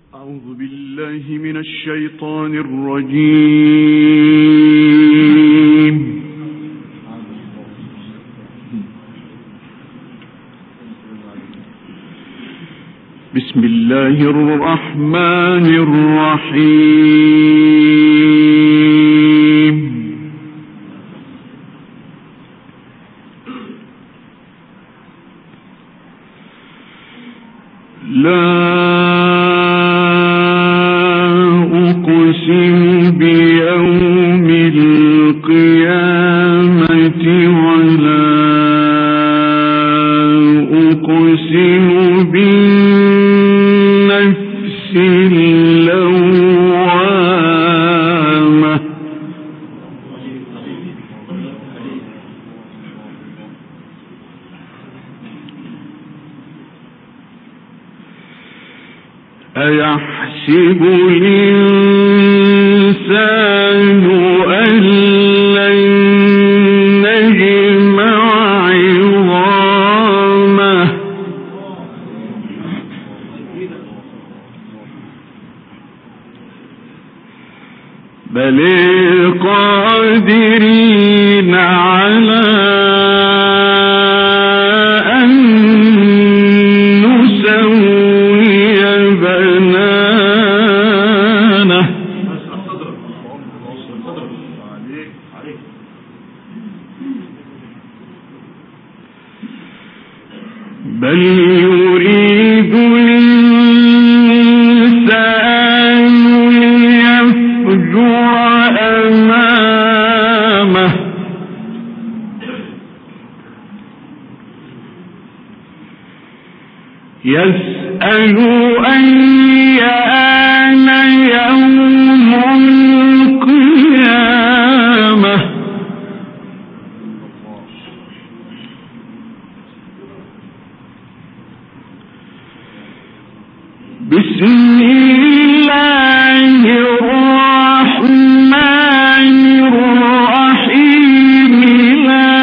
أعوذ بالله من الشيطان الرجيم. بسم الله الرحمن الرحيم. لا أقسم بيوم القيامة ولا أقسم بالنفس اللوامة أيحسب الإنسان أن لن نجمع عظامه بل قادرين على أن نسوي بنانه بل يريد الإنسان ليفجر أمامه يسأل أيان يوم القيامة بسم الله الرحمن الرحيم. لا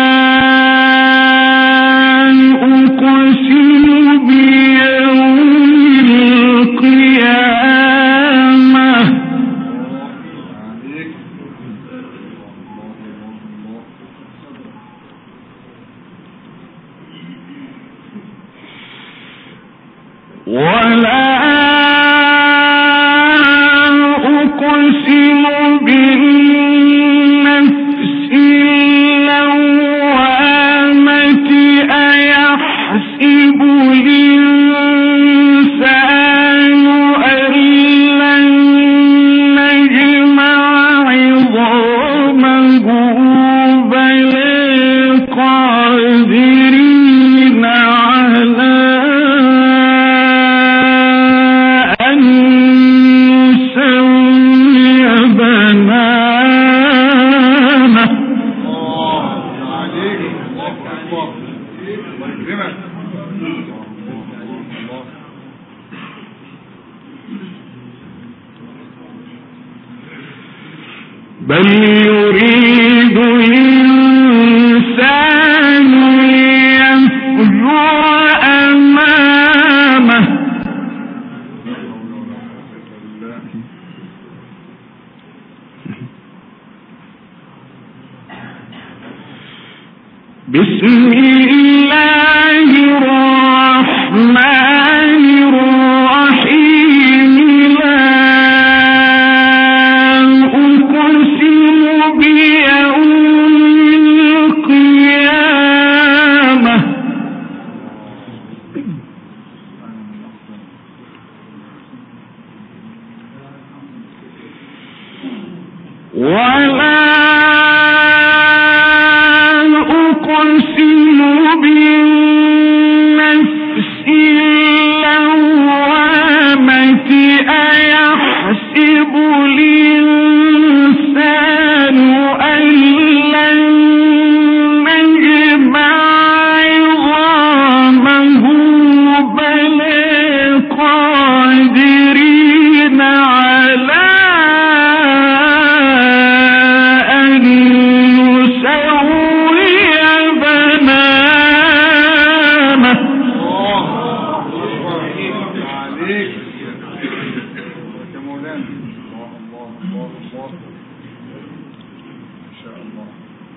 أقسم بيوم القيامة ولا أقسم بالنفس اللوامة أيحسب الإنسان أن لن نجمع عظامه بل قادرين على أن نسوي بنانه بل يريد الإنسان ليفجر أمامه بسم الله الرحمن الرحيم. لا أقسم بيوم القيامة ولا أقسم بالنفس اللوامة أيحسب الإنسان أن لن نجمع عظامه بل قادرين على أن نسوي بنانه مولانا. الله الله الله الله إن شاء الله.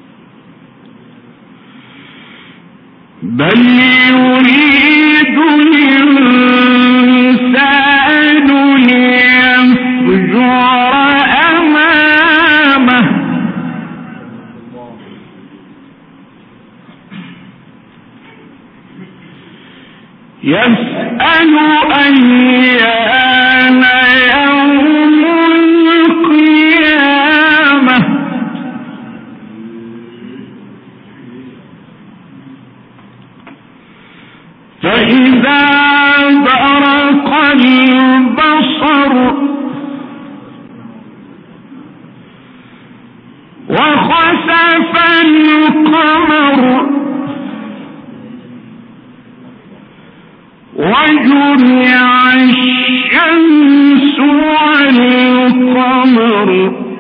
بل يريد الإنسان ليفجر أمامه يسأل أيان يوم القيامة فإذا برق البصر وخسف القمر وجمع الشمس والقمر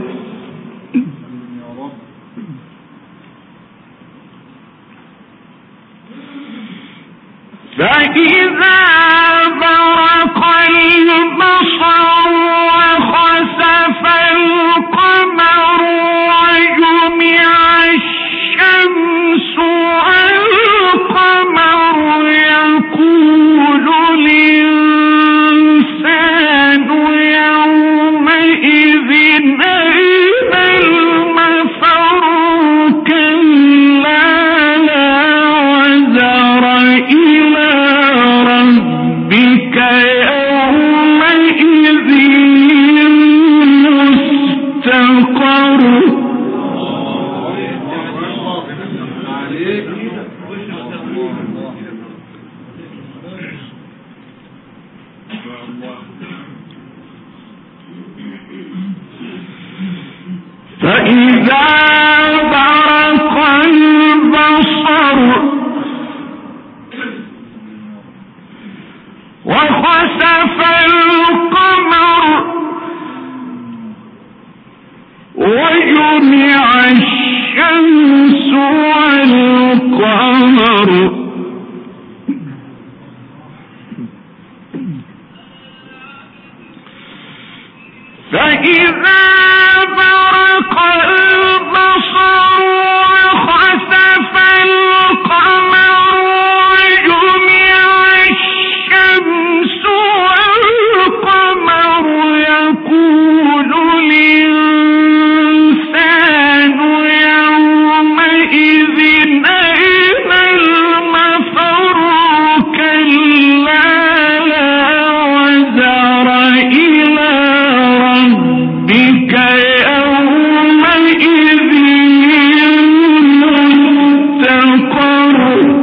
فإذا برق البصر وخسف القمر وجمع الشمس والقمر يقول الإنسان يومئذ أين المفر كلا لا وزر إلى ربك يومئذ المستقر فإذا برق البصر وخسف القمر وجمع الشمس والقمر فإذا برق البصر وخسف القمر وجمع الشمس والقمر يقول الإنسان يومئذ أين المفر كلا لا وزر إلى ربك يومئذ المستقر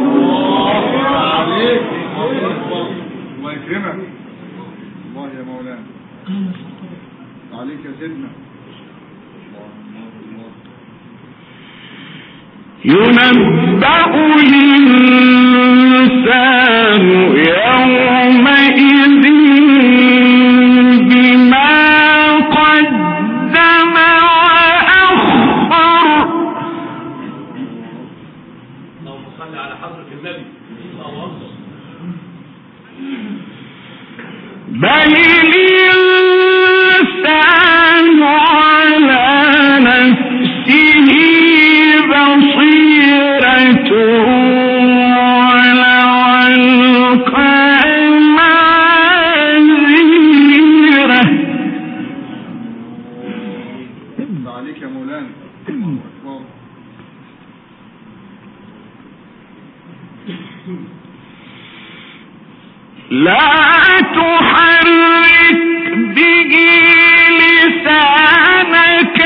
الله يكرمك. الله يا مولانا عليك يا سيدنا. ينبأ الإنسان يومئذ بما قدم وأخر اللهم صل على حضرة النبي. الله أكبر. بل الإنسان على نفسه بصيرة ولو ألقى معاذيره. عليك يا مولانا. لا تحرك به لسانك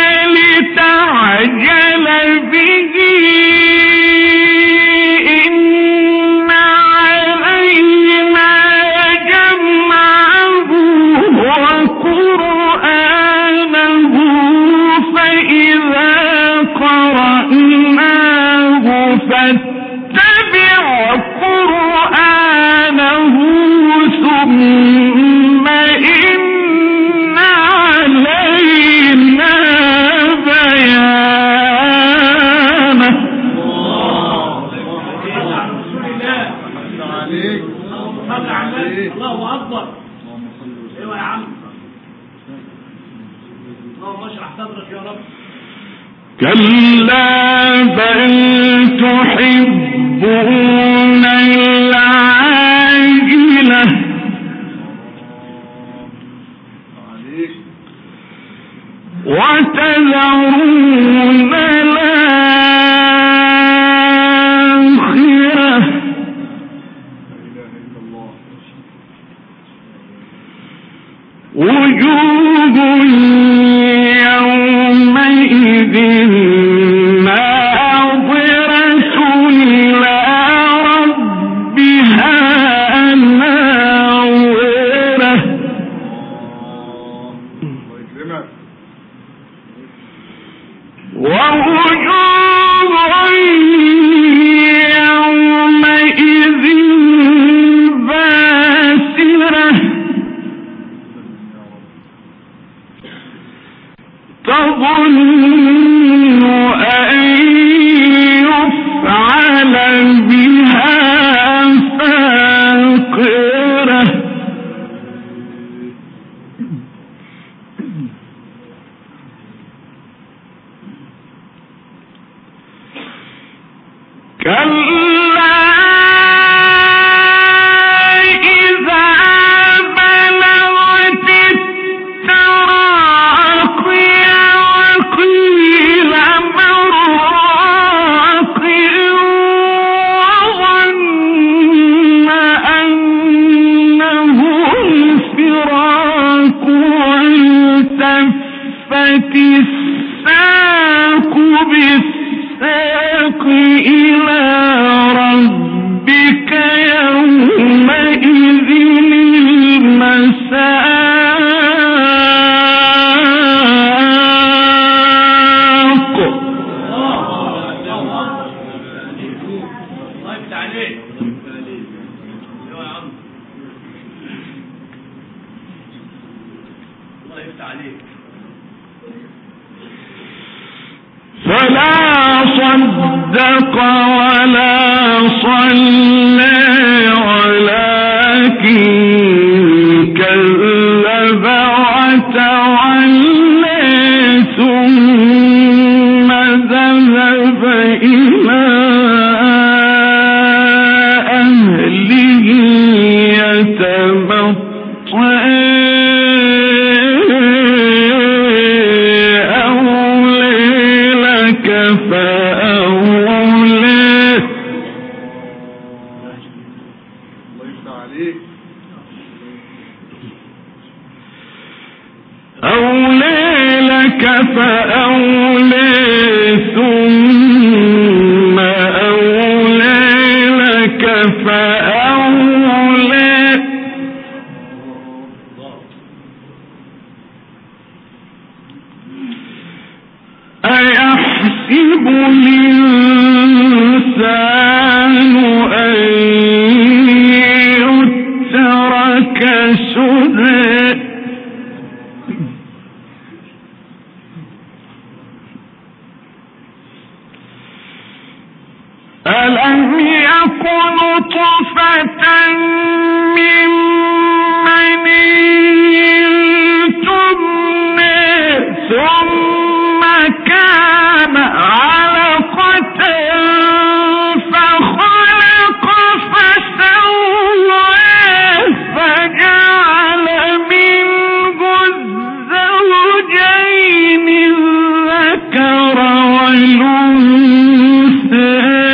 لتعجل به إن علينا جمعه وقرآنه فإذا قرأناه فاتبع قرآنه ثم إن علينا بيانه. الله أكبر. ايوه يا عم. اللهم اشرح صدرك يا رب. كلا بل تحبون العاجلة وتذرون الآخرة وجوه يومئذ ناظرة إلى ربها ناظرة ووجوه يومئذ باسرة تظن أن يفعل بها فاقرة كلا إذا بلغت التراقي وقيل من راق وظن أنه الفراق والتفت الساق بالساق إلى ربك يومئذ المساق. الله يفتح عليك. ايوه يا عم. الله يفتح عليك. فلا صدق ولا صلى ولكن كذب وتولى ثم ذهب إلى أهله يتمطى أولى لك فأولى ثم أولى لك فأولى أيحسب الإنسان أن يترك سدى ألم يكن طفة من مني تمنى ثم كان علقة فخلق فسوى فجعل منه الزوجين الذكر والأنثى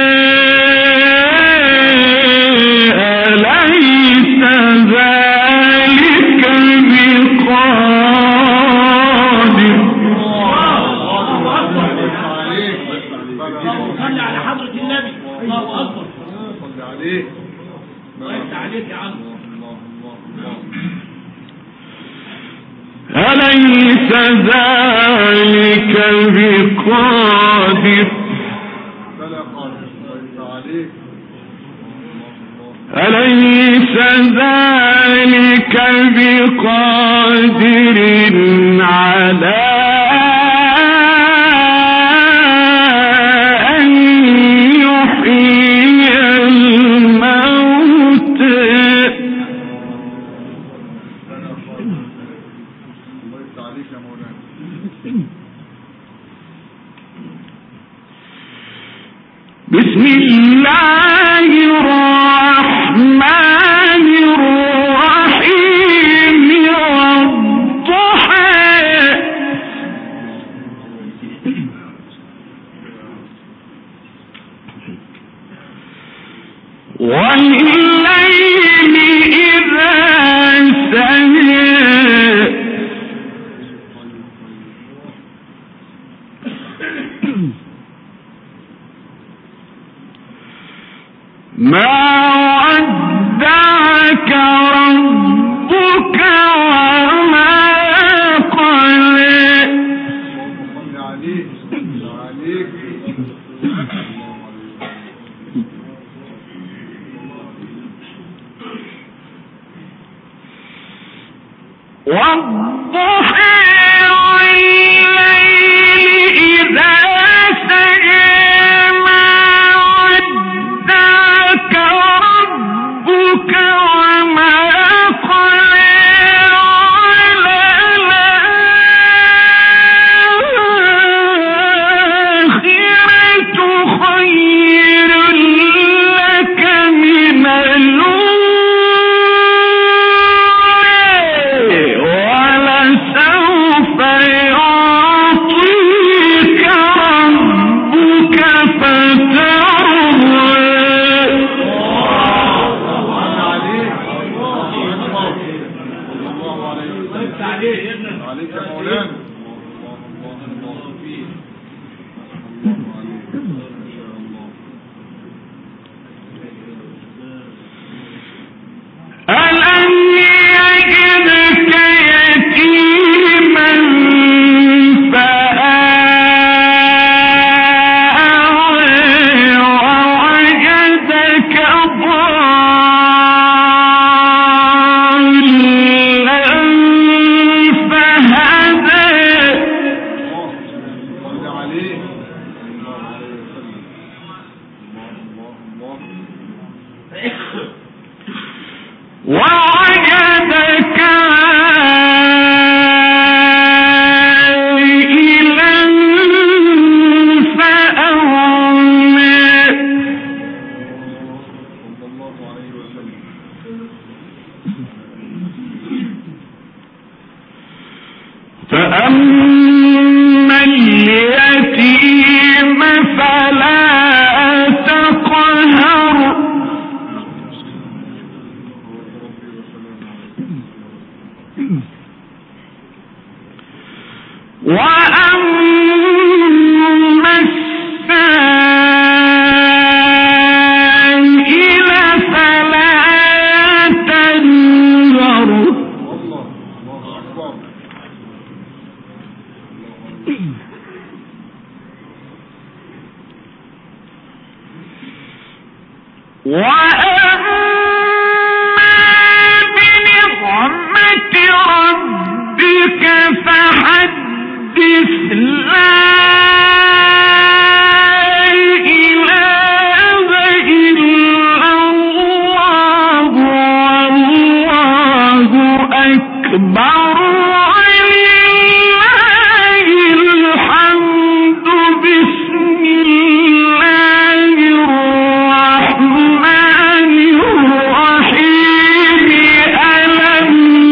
أليس ذلك بقادر أليس ذلك بقادر على أن يحيي الموتى عليك يا مولانا. بسم الله الرحمن الرحيم والضحى والليل إذا سجى ما ودعك ربك وما قلى صل عليك عليك. والضحى والليل إذا سجى ما ودعك ربك وما قلى وللآخرة خير لك من ولسوف يعطيك ربك فترضى عليك يا مولانا. ألم يجدك يتيما فآوى ووجدك ضالا فهدى صل عليك. ووجدك عائلا فأغنى صلى الله عليه وسلم. فأما اليتيم فلا تقهر وأما السائل فلا تنهر الله أكبر. وأما بنعمة ربك فحدث لا إله إلا الله والله أكبر ولله الحمد بسم الله الرحمن الرحيم ألم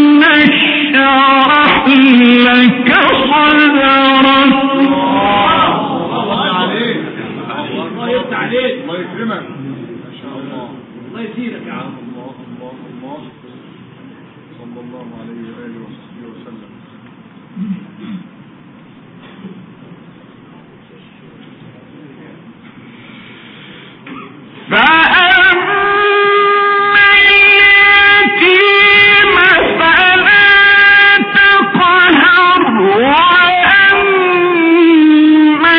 نشرح لك صدرك الله عليك. الله يفتح عليك. الله يكرمك. ما شاء الله. الله يزيدك يا عم. الله صلى الله عليه وآله وصحبه وسلم. فأما اليتيم فلا تقهر وأما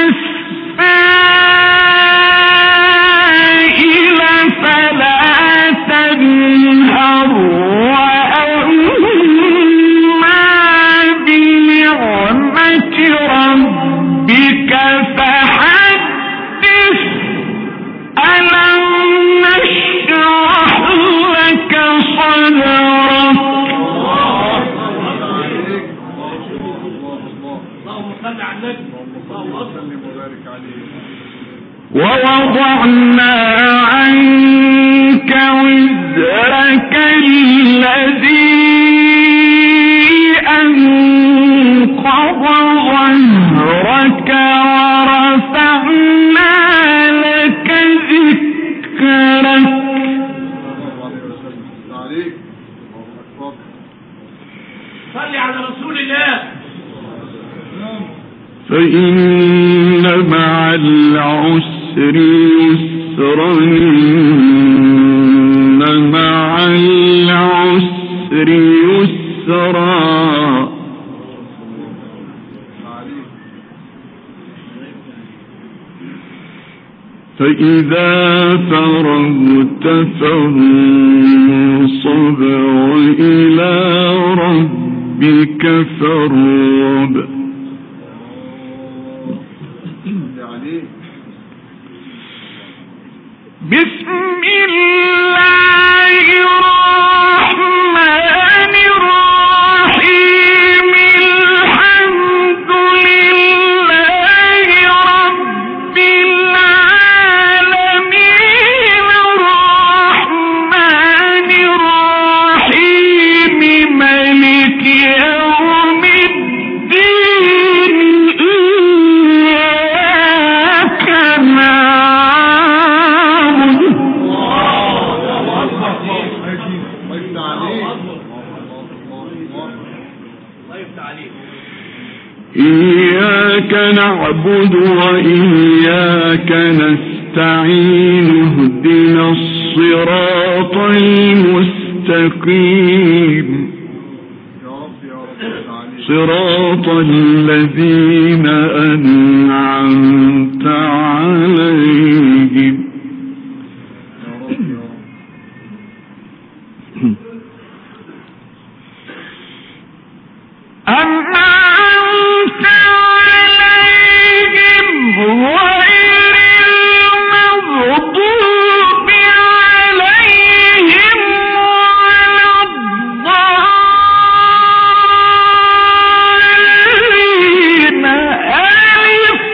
السائل فلا تنهر وأما بنعمة صل على النبي. الله أكبر. وسلم وبارك عليه. ووضعنا عنك وزرك الذي أنقض ظهرك ورفعنا لك ذكرك. صل على رسول الله. فإن مع العسر يسرا إن مع العسر يسرا فإذا فرغت فانصب وإلى ربك فارغب. بسم الله الرحمن الرحيم. الحمد لله رب العالمين الرحمن الرحيم مالك يوم الدين إياك إياك نعبد وإياك نستعين اهدنا الصراط المستقيم صراط الذين أنعمت عليهم أنعمت عليهم غير المغضوب عليهم ولا الضالين. ألف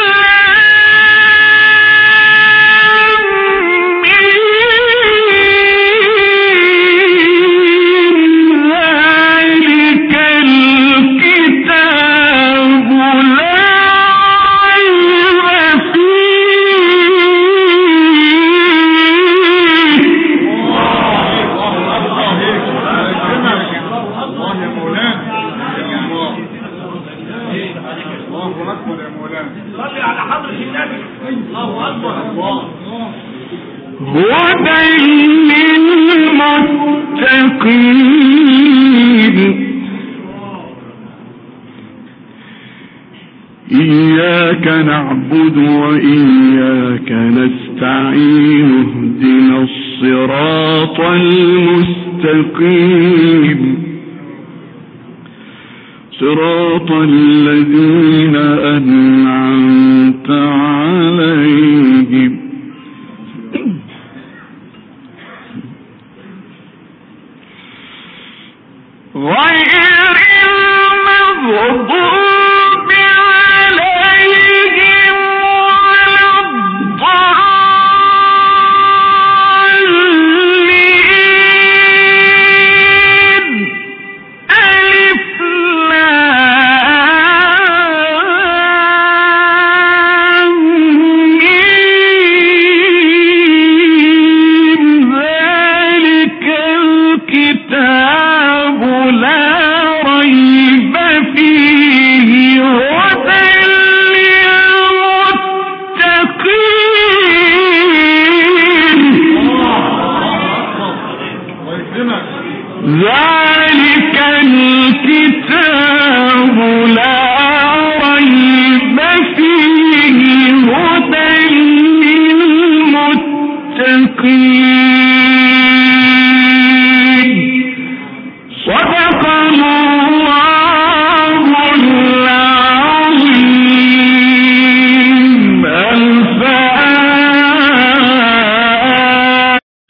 لام ميم. ذلك الكتاب لا ريب صل على حضرة النبي. الله أكبر. هدى للمتقين. إياك نعبد وإياك نستعين اهدنا الصراط المستقيم صراط الذين أنعمت عليهم غير المغضوب عليهم ولا الضالين. ألف لام ميم. ذلك الكتاب لا ريب فيه هدى للمتقين. ذلك الكتاب لا ريب فيه